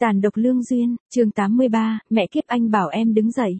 Tàn độc lương duyên, chương 83, mẹ kiếp anh bảo em đứng dậy.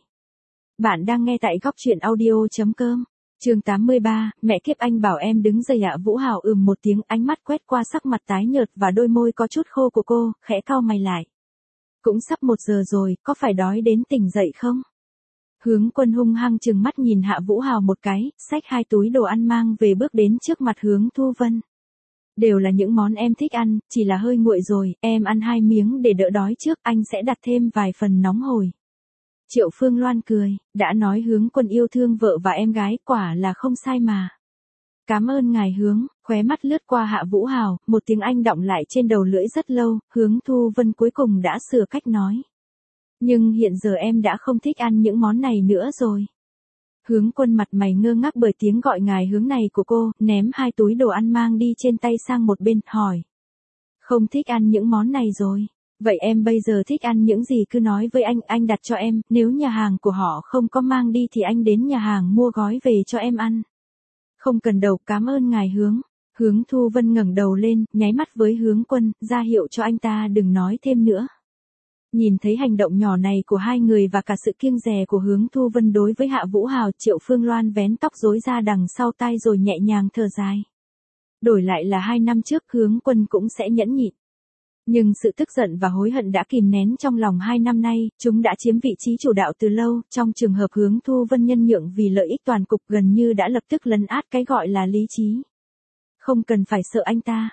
Bạn đang nghe tại góc truyện audio.com. Chương 83, mẹ kiếp anh bảo em đứng dậy ạ. Vũ Hào một tiếng, ánh mắt quét qua sắc mặt tái nhợt và đôi môi có chút khô của cô, khẽ cau mày lại. Cũng sắp 1 giờ rồi, có phải đói đến tỉnh dậy không? Hướng Quân hung hăng trừng mắt nhìn Hạ Vũ Hào một cái, xách 2 túi đồ ăn mang về bước đến trước mặt Hướng Thu Vân. Đều là những món em thích ăn, chỉ là hơi nguội rồi, em ăn 2 miếng để đỡ đói trước, anh sẽ đặt thêm vài phần nóng hổi. Triệu Phương Loan cười, đã nói Hướng Quân yêu thương vợ và em gái, quả là không sai mà. Cảm ơn ngài Hướng, khóe mắt lướt qua Hạ Vũ Hào, một tiếng Anh đọng lại trên đầu lưỡi rất lâu, Hướng Thu Vân cuối cùng đã sửa cách nói. Nhưng hiện giờ em đã không thích ăn những món này nữa rồi. Hướng Quân mặt mày ngơ ngác bởi tiếng gọi ngài Hướng này của cô, ném 2 túi đồ ăn mang đi trên tay sang một bên, hỏi. Không thích ăn những món này rồi. Vậy em bây giờ thích ăn những gì cứ nói với anh đặt cho em, nếu nhà hàng của họ không có mang đi thì anh đến nhà hàng mua gói về cho em ăn. Không cần đâu, cảm ơn ngài Hướng. Hướng Thu Vân ngẩng đầu lên, nháy mắt với Hướng Quân, ra hiệu cho anh ta đừng nói thêm nữa. Nhìn thấy hành động nhỏ này của hai người và cả sự kiêng dè của Hướng Thu Vân đối với Hạ Vũ Hào, Triệu Phương Loan vén tóc rối ra đằng sau tai rồi nhẹ nhàng thở dài. Đổi lại là 2 năm trước Hướng Quân cũng sẽ nhẫn nhịn. Nhưng sự tức giận và hối hận đã kìm nén trong lòng 2 năm nay, chúng đã chiếm vị trí chủ đạo từ lâu, trong trường hợp Hướng Thu Vân nhân nhượng vì lợi ích toàn cục gần như đã lập tức lấn át cái gọi là lý trí. Không cần phải sợ anh ta.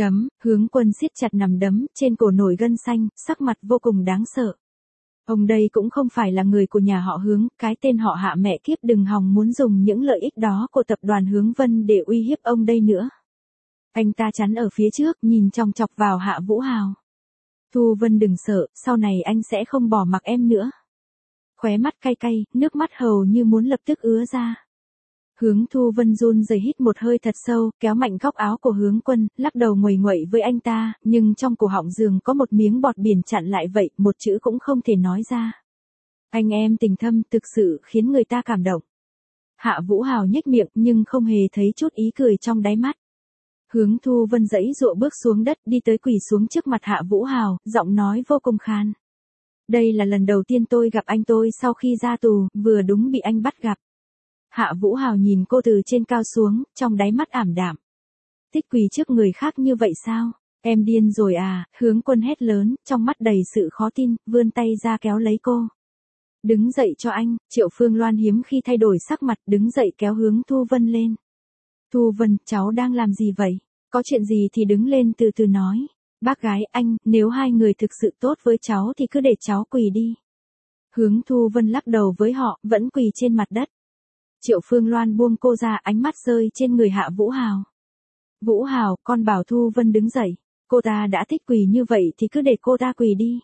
Hướng Quân siết chặt nắm đấm, trên cổ nổi gân xanh, sắc mặt vô cùng đáng sợ. Ông đây cũng không phải là người của nhà họ Hướng, cái tên họ Hạ mẹ kiếp đừng hòng muốn dùng những lợi ích đó của tập đoàn Hướng Vân để uy hiếp ông đây nữa. Anh ta chắn ở phía trước, nhìn chòng chọc vào Hạ Vũ Hào. Thu Vân đừng sợ, sau này anh sẽ không bỏ mặc em nữa. Khóe mắt cay cay, nước mắt hầu như muốn lập tức ứa ra. Hướng Thu Vân run rẩy hít một hơi thật sâu, kéo mạnh góc áo của Hướng Quân, lắc đầu nguầy nguậy với anh ta, nhưng trong cổ họng dường có một miếng bọt biển chặn lại vậy, một chữ cũng không thể nói ra. Anh em tình thâm thực sự khiến người ta cảm động. Hạ Vũ Hào nhếch miệng nhưng không hề thấy chút ý cười trong đáy mắt. Hướng Thu Vân giãy giụa bước xuống đất, đi tới quỳ xuống trước mặt Hạ Vũ Hào, giọng nói vô cùng khan. Đây là lần đầu tiên tôi gặp anh tôi sau khi ra tù, vừa đúng bị anh bắt gặp. Hạ Vũ Hào nhìn cô từ trên cao xuống, trong đáy mắt ảm đạm. Thích quỳ trước người khác như vậy sao? Em điên rồi à? Hướng Quân hét lớn, trong mắt đầy sự khó tin, vươn tay ra kéo lấy cô. Đứng dậy cho anh. Triệu Phương Loan hiếm khi thay đổi sắc mặt, đứng dậy kéo Hướng Thu Vân lên. Thu Vân, cháu đang làm gì vậy? Có chuyện gì thì đứng lên từ từ nói. Bác gái anh, nếu hai người thực sự tốt với cháu thì cứ để cháu quỳ đi. Hướng Thu Vân lắc đầu với họ, vẫn quỳ trên mặt đất. Triệu Phương Loan buông cô ra, ánh mắt rơi trên người Hạ Vũ Hào. Vũ Hào, con bảo Thu Vân đứng dậy. Cô ta đã thích quỳ như vậy thì cứ để cô ta quỳ đi.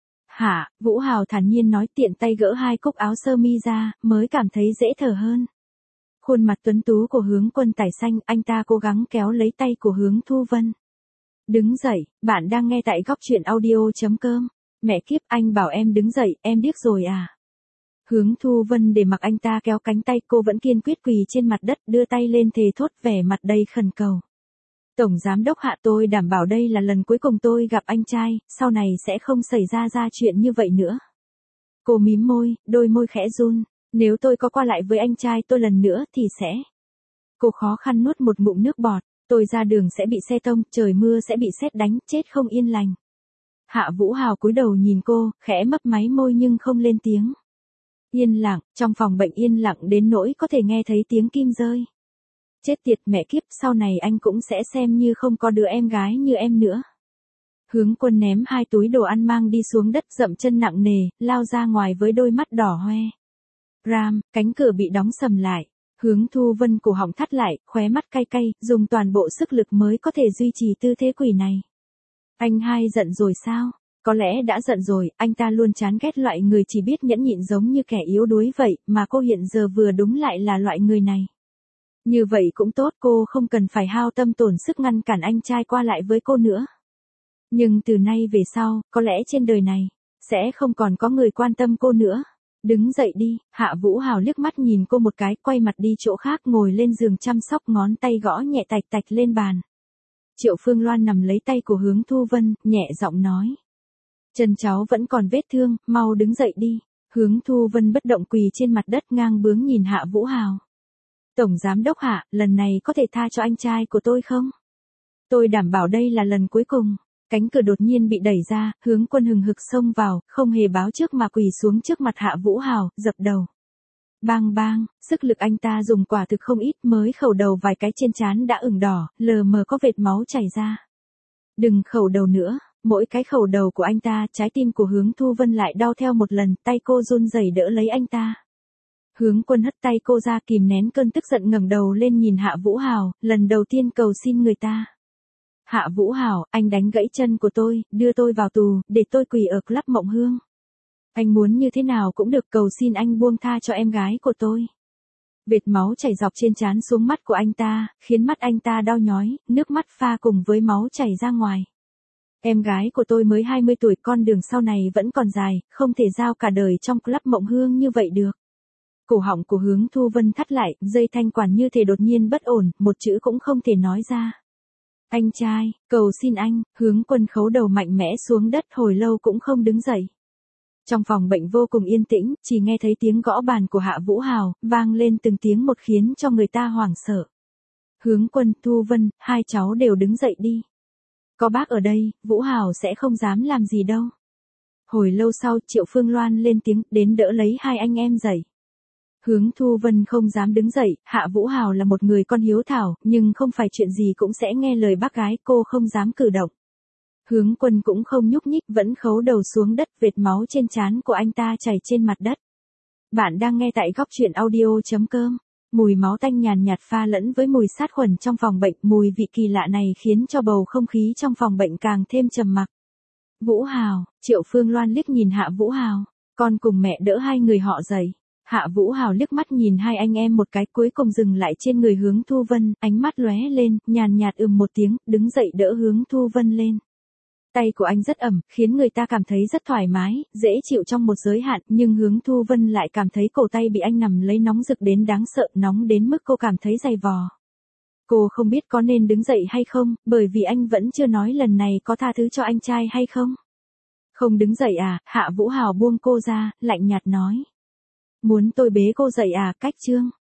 Hả? Vũ Hào thản nhiên nói, tiện tay gỡ 2 cúc áo sơ mi ra, mới cảm thấy dễ thở hơn. Khuôn mặt tuấn tú của Hướng Quân tái xanh, anh ta cố gắng kéo lấy tay của Hướng Thu Vân. Đứng dậy, bạn đang nghe tại góc truyện audio.com. Mẹ kiếp, anh bảo em đứng dậy, em điếc rồi à? Hướng Thu Vân để mặc anh ta kéo cánh tay, cô vẫn kiên quyết quỳ trên mặt đất, đưa tay lên thề thốt, vẻ mặt đầy khẩn cầu. Tổng giám đốc Hạ, tôi đảm bảo đây là lần cuối cùng tôi gặp anh trai, sau này sẽ không xảy ra chuyện như vậy nữa. Cô mím môi, đôi môi khẽ run. Nếu tôi có qua lại với anh trai tôi lần nữa thì sẽ. Cô khó khăn nuốt một ngụm nước bọt. Tôi ra đường sẽ bị xe tông, trời mưa sẽ bị sét đánh, chết không yên lành. Hạ Vũ Hào cúi đầu nhìn cô, khẽ mấp máy môi nhưng không lên tiếng. Yên lặng, trong phòng bệnh yên lặng đến nỗi có thể nghe thấy tiếng kim rơi. Chết tiệt mẹ kiếp, sau này anh cũng sẽ xem như không có đứa em gái như em nữa. Hướng Quân ném 2 túi đồ ăn mang đi xuống đất, dậm chân nặng nề, lao ra ngoài với đôi mắt đỏ hoe. Ram, cánh cửa bị đóng sầm lại. Hướng Thu Vân cổ họng thắt lại, khóe mắt cay cay, dùng toàn bộ sức lực mới có thể duy trì tư thế quỳ này. Anh hai giận rồi sao? Có lẽ đã giận rồi, anh ta luôn chán ghét loại người chỉ biết nhẫn nhịn giống như kẻ yếu đuối vậy, mà cô hiện giờ vừa đúng lại là loại người này. Như vậy cũng tốt, cô không cần phải hao tâm tổn sức ngăn cản anh trai qua lại với cô nữa. Nhưng từ nay về sau, có lẽ trên đời này, sẽ không còn có người quan tâm cô nữa. Đứng dậy đi. Hạ Vũ Hào liếc mắt nhìn cô một cái, quay mặt đi chỗ khác, ngồi lên giường chăm sóc, ngón tay gõ nhẹ tạch tạch lên bàn. Triệu Phương Loan nằm lấy tay của Hướng Thu Vân, nhẹ giọng nói. Chân cháu vẫn còn vết thương, mau đứng dậy đi. Hướng Thu Vân bất động quỳ trên mặt đất ngang bướng nhìn Hạ Vũ Hào. Tổng giám đốc Hạ, lần này có thể tha cho anh trai của tôi không? Tôi đảm bảo đây là lần cuối cùng. Cánh cửa đột nhiên bị đẩy ra, Hướng Quân hừng hực xông vào, không hề báo trước mà quỳ xuống trước mặt Hạ Vũ Hào, dập đầu. Bang bang, sức lực anh ta dùng quả thực không ít, mới khẩu đầu vài cái trên trán đã ửng đỏ, lờ mờ có vệt máu chảy ra. Đừng khẩu đầu nữa, mỗi cái khẩu đầu của anh ta, trái tim của Hướng Thu Vân lại đau theo một lần, tay cô run rẩy đỡ lấy anh ta. Hướng Quân hất tay cô ra kìm nén cơn tức giận ngẩng đầu lên nhìn Hạ Vũ Hào, lần đầu tiên cầu xin người ta. Hạ Vũ Hào, anh đánh gãy chân của tôi, đưa tôi vào tù, để tôi quỳ ở Club Mộng Hương. Anh muốn như thế nào cũng được, cầu xin anh buông tha cho em gái của tôi. Vệt máu chảy dọc trên trán xuống mắt của anh ta, khiến mắt anh ta đau nhói, nước mắt pha cùng với máu chảy ra ngoài. Em gái của tôi mới 20 tuổi, con đường sau này vẫn còn dài, không thể giao cả đời trong Club Mộng Hương như vậy được. Cổ họng của Hướng Thu Vân thắt lại, dây thanh quản như thể đột nhiên bất ổn, một chữ cũng không thể nói ra. Anh trai, cầu xin anh. Hướng Quân khấu đầu mạnh mẽ xuống đất, hồi lâu cũng không đứng dậy. Trong phòng bệnh vô cùng yên tĩnh, chỉ nghe thấy tiếng gõ bàn của Hạ Vũ Hào, vang lên từng tiếng một khiến cho người ta hoảng sợ. Hướng Quân, Thu Vân, hai cháu đều đứng dậy đi. Có bác ở đây, Vũ Hào sẽ không dám làm gì đâu. Hồi lâu sau, Triệu Phương Loan lên tiếng, đến đỡ lấy hai anh em dậy. Hướng Thu Vân không dám đứng dậy, Hạ Vũ Hào là một người con hiếu thảo, nhưng không phải chuyện gì cũng sẽ nghe lời bác gái, cô không dám cử động. Hướng Quân cũng không nhúc nhích, vẫn khấu đầu xuống đất, vệt máu trên trán của anh ta chảy trên mặt đất. Bạn đang nghe tại góc truyện audio.com. Mùi máu tanh nhàn nhạt pha lẫn với mùi sát khuẩn trong phòng bệnh, mùi vị kỳ lạ này khiến cho bầu không khí trong phòng bệnh càng thêm trầm mặc. Vũ Hào, Triệu Phương Loan liếc nhìn Hạ Vũ Hào, con cùng mẹ đỡ hai người họ dậy. Hạ Vũ Hào liếc mắt nhìn hai anh em một cái, cuối cùng dừng lại trên người Hướng Thu Vân, ánh mắt lóe lên, nhàn nhạt một tiếng, đứng dậy đỡ Hướng Thu Vân lên. Tay của anh rất ẩm, khiến người ta cảm thấy rất thoải mái, dễ chịu trong một giới hạn, nhưng Hướng Thu Vân lại cảm thấy cổ tay bị anh nắm lấy nóng rực đến đáng sợ, nóng đến mức cô cảm thấy dày vò. Cô không biết có nên đứng dậy hay không, bởi vì anh vẫn chưa nói lần này có tha thứ cho anh trai hay không. Không đứng dậy à? Hạ Vũ Hào buông cô ra, lạnh nhạt nói. Muốn tôi bế cô dậy à? Cách Trương.